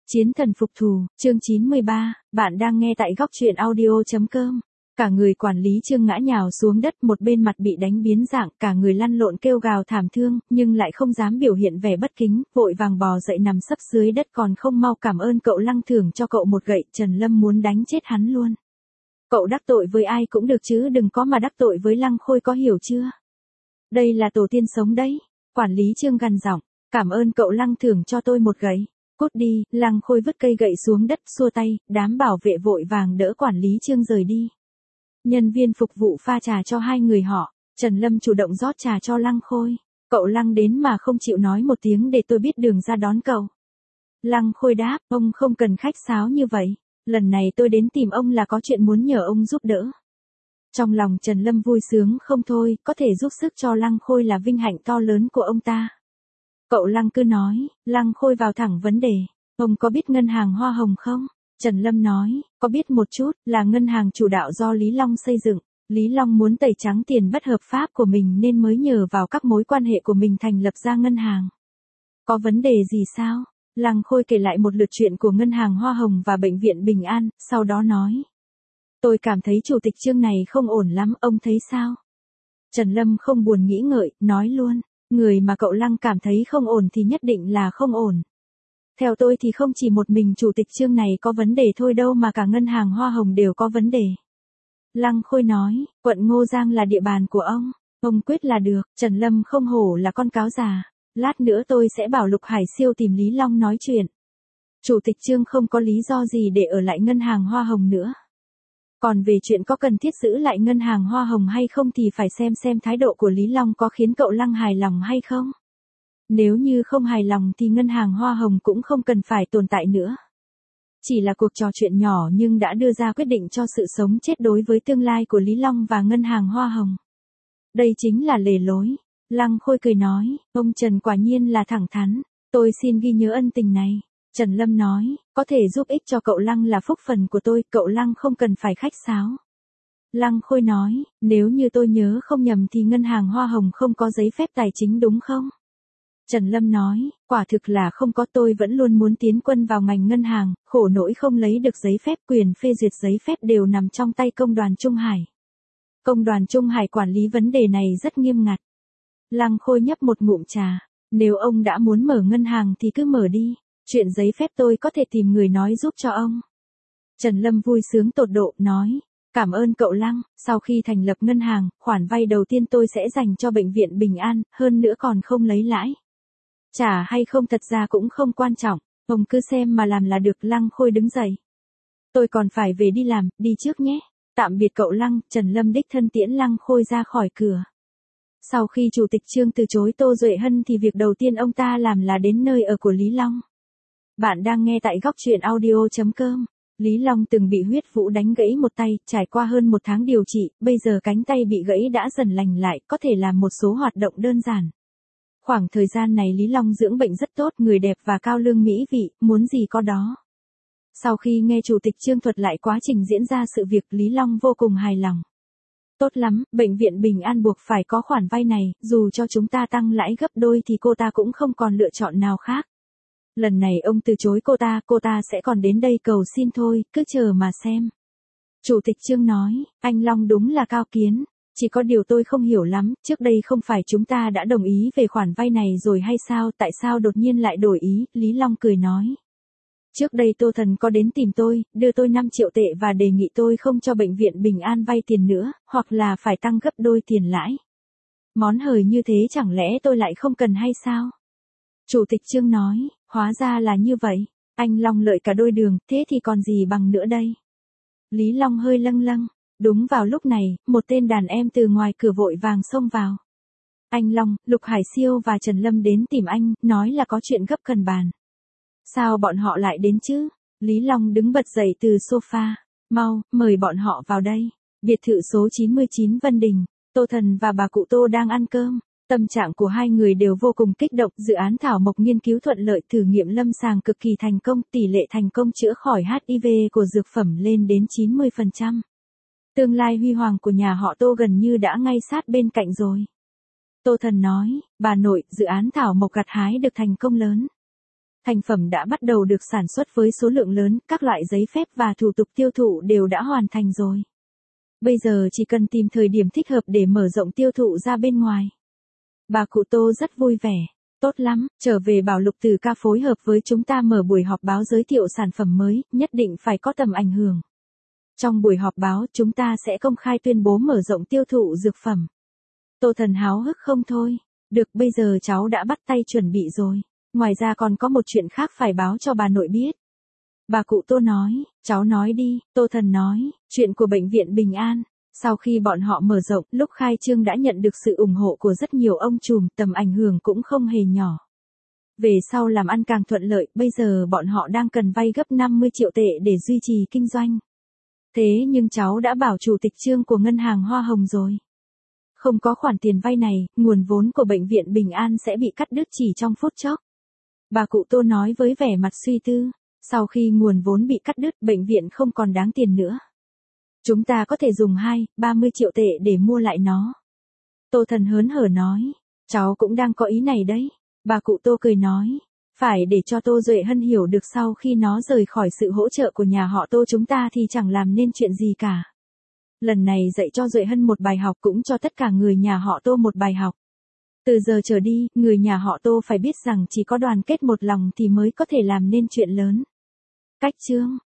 Chiến thần phục thù, chương 93, bạn đang nghe tại góc truyện audio.com. Cả người quản lý Trương ngã nhào xuống đất, một bên mặt bị đánh biến dạng, cả người lăn lộn kêu gào thảm thương, nhưng lại không dám biểu hiện vẻ bất kính, vội vàng bò dậy nằm sấp dưới đất, còn không mau cảm ơn cậu Lăng thưởng cho cậu một gậy. Trần Lâm muốn đánh chết hắn luôn. Cậu đắc tội với ai cũng được chứ đừng có mà đắc tội với Lăng Khôi, có hiểu chưa? Đây là tổ tiên sống đấy. Quản lý Trương gằn giọng, cảm ơn cậu Lăng thưởng cho tôi một gậy. Cút đi. Lăng Khôi vứt cây gậy xuống đất, xua tay, đám bảo vệ vội vàng đỡ quản lý Trương rời đi. Nhân viên phục vụ pha trà cho hai người họ, Trần Lâm chủ động rót trà cho Lăng Khôi. Cậu Lăng đến mà không chịu nói một tiếng để tôi biết đường ra đón cậu. Lăng Khôi đáp, ông không cần khách sáo như vậy, lần này tôi đến tìm ông là có chuyện muốn nhờ ông giúp đỡ. Trong lòng Trần Lâm vui sướng không thôi, có thể giúp sức cho Lăng Khôi là vinh hạnh to lớn của ông ta. Cậu Lăng cứ nói. Lăng Khôi vào thẳng vấn đề, ông có biết ngân hàng Hoa Hồng không? Trần Lâm nói, có biết một chút, là ngân hàng chủ đạo do Lý Long xây dựng. Lý Long muốn tẩy trắng tiền bất hợp pháp của mình nên mới nhờ vào các mối quan hệ của mình thành lập ra ngân hàng. Có vấn đề gì sao? Lăng Khôi kể lại một lượt chuyện của ngân hàng Hoa Hồng và bệnh viện Bình An, sau đó nói. Tôi cảm thấy chủ tịch Trương này không ổn lắm, ông thấy sao? Trần Lâm không buồn nghĩ ngợi, nói luôn. Người mà cậu Lăng cảm thấy không ổn thì nhất định là không ổn. Theo tôi thì không chỉ một mình chủ tịch Trương này có vấn đề thôi đâu mà cả ngân hàng Hoa Hồng đều có vấn đề. Lăng Khôi nói, quận Ngô Giang là địa bàn của ông quyết là được. Trần Lâm không hổ là con cáo già. Lát nữa tôi sẽ bảo Lục Hải Siêu tìm Lý Long nói chuyện. Chủ tịch Trương không có lý do gì để ở lại ngân hàng Hoa Hồng nữa. Còn về chuyện có cần thiết giữ lại ngân hàng Hoa Hồng hay không thì phải xem thái độ của Lý Long có khiến cậu Lăng hài lòng hay không. Nếu như không hài lòng thì ngân hàng Hoa Hồng cũng không cần phải tồn tại nữa. Chỉ là cuộc trò chuyện nhỏ nhưng đã đưa ra quyết định cho sự sống chết đối với tương lai của Lý Long và ngân hàng Hoa Hồng. Đây chính là lề lối. Lăng Khôi cười nói, ông Trần quả nhiên là thẳng thắn, tôi xin ghi nhớ ân tình này. Trần Lâm nói, có thể giúp ích cho cậu Lăng là phúc phần của tôi, cậu Lăng không cần phải khách sáo. Lăng Khôi nói, nếu như tôi nhớ không nhầm thì ngân hàng Hoa Hồng không có giấy phép tài chính đúng không? Trần Lâm nói, quả thực là không có, tôi vẫn luôn muốn tiến quân vào ngành ngân hàng, khổ nỗi không lấy được giấy phép, quyền phê duyệt giấy phép đều nằm trong tay công đoàn Trung Hải. Công đoàn Trung Hải quản lý vấn đề này rất nghiêm ngặt. Lăng Khôi nhấp một ngụm trà, nếu ông đã muốn mở ngân hàng thì cứ mở đi, chuyện giấy phép tôi có thể tìm người nói giúp cho ông. Trần Lâm vui sướng tột độ, nói, cảm ơn cậu Lăng, sau khi thành lập ngân hàng, khoản vay đầu tiên tôi sẽ dành cho bệnh viện Bình An, hơn nữa còn không lấy lãi. Trả hay không thật ra cũng không quan trọng, ông cứ xem mà làm là được. Lăng Khôi đứng dậy. Tôi còn phải về đi làm, đi trước nhé. Tạm biệt cậu Lăng. Trần Lâm đích thân tiễn Lăng Khôi ra khỏi cửa. Sau khi chủ tịch Trương từ chối Tô Duệ Hân thì việc đầu tiên ông ta làm là đến nơi ở của Lý Long. Bạn đang nghe tại góc truyện audio.com. Lý Long từng bị huyết vũ đánh gãy một tay, trải qua hơn một tháng điều trị, bây giờ cánh tay bị gãy đã dần lành lại, có thể làm một số hoạt động đơn giản. Khoảng thời gian này Lý Long dưỡng bệnh rất tốt, người đẹp và cao lương mỹ vị, muốn gì có đó. Sau khi nghe chủ tịch Trương thuật lại quá trình diễn ra sự việc, Lý Long vô cùng hài lòng. Tốt lắm, bệnh viện Bình An buộc phải có khoản vay này, dù cho chúng ta tăng lãi gấp đôi thì cô ta cũng không còn lựa chọn nào khác. Lần này ông từ chối cô ta sẽ còn đến đây cầu xin thôi, cứ chờ mà xem. Chủ tịch Trương nói, anh Long đúng là cao kiến. Chỉ có điều tôi không hiểu lắm, trước đây không phải chúng ta đã đồng ý về khoản vay này rồi hay sao, tại sao đột nhiên lại đổi ý? Lý Long cười nói. Trước đây Tô Thần có đến tìm tôi, đưa tôi 5 triệu tệ và đề nghị tôi không cho bệnh viện Bình An vay tiền nữa, hoặc là phải tăng gấp đôi tiền lãi. Món hời như thế chẳng lẽ tôi lại không cần hay sao? Chủ tịch Trương nói, hóa ra là như vậy, anh Long lợi cả đôi đường, thế thì còn gì bằng nữa đây? Lý Long hơi lâng lâng. Đúng vào lúc này, một tên đàn em từ ngoài cửa vội vàng xông vào. Anh Long, Lục Hải Siêu và Trần Lâm đến tìm anh, nói là có chuyện gấp cần bàn. Sao bọn họ lại đến chứ? Lý Long đứng bật dậy từ sofa. Mau, mời bọn họ vào đây. Biệt thự số 99 Vân Đình, Tô Thần và bà cụ Tô đang ăn cơm. Tâm trạng của hai người đều vô cùng kích động, dự án thảo mộc nghiên cứu thuận lợi, thử nghiệm lâm sàng cực kỳ thành công, tỷ lệ thành công chữa khỏi HIV của dược phẩm lên đến 90%. Tương lai huy hoàng của nhà họ Tô gần như đã ngay sát bên cạnh rồi. Tô Thần nói, bà nội, dự án thảo mộc gặt hái được thành công lớn. Thành phẩm đã bắt đầu được sản xuất với số lượng lớn, các loại giấy phép và thủ tục tiêu thụ đều đã hoàn thành rồi. Bây giờ chỉ cần tìm thời điểm thích hợp để mở rộng tiêu thụ ra bên ngoài. Bà cụ Tô rất vui vẻ. Tốt lắm, trở về bảo Lục Từ Ca phối hợp với chúng ta mở buổi họp báo giới thiệu sản phẩm mới, nhất định phải có tầm ảnh hưởng. Trong buổi họp báo chúng ta sẽ công khai tuyên bố mở rộng tiêu thụ dược phẩm. Tô Thần háo hức không thôi. Được, bây giờ cháu đã bắt tay chuẩn bị rồi. Ngoài ra còn có một chuyện khác phải báo cho bà nội biết. Bà cụ Tô nói, cháu nói đi. Tô Thần nói, chuyện của bệnh viện Bình An. Sau khi bọn họ mở rộng, lúc khai trương đã nhận được sự ủng hộ của rất nhiều ông trùm, tầm ảnh hưởng cũng không hề nhỏ. Về sau làm ăn càng thuận lợi, bây giờ bọn họ đang cần vay gấp 50 triệu tệ để duy trì kinh doanh. Thế nhưng cháu đã bảo chủ tịch Trương của ngân hàng Hoa Hồng rồi. Không có khoản tiền vay này, nguồn vốn của bệnh viện Bình An sẽ bị cắt đứt chỉ trong phút chốc. Bà cụ Tô nói với vẻ mặt suy tư, sau khi nguồn vốn bị cắt đứt, bệnh viện không còn đáng tiền nữa. Chúng ta có thể dùng 30 triệu tệ để mua lại nó. Tô Thần hớn hở nói, cháu cũng đang có ý này đấy. Bà cụ Tô cười nói, phải để cho Tô Duệ Hân hiểu được sau khi nó rời khỏi sự hỗ trợ của nhà họ Tô chúng ta thì chẳng làm nên chuyện gì cả. Lần này dạy cho Duệ Hân một bài học, cũng cho tất cả người nhà họ Tô một bài học. Từ giờ trở đi, người nhà họ Tô phải biết rằng chỉ có đoàn kết một lòng thì mới có thể làm nên chuyện lớn. Cách chương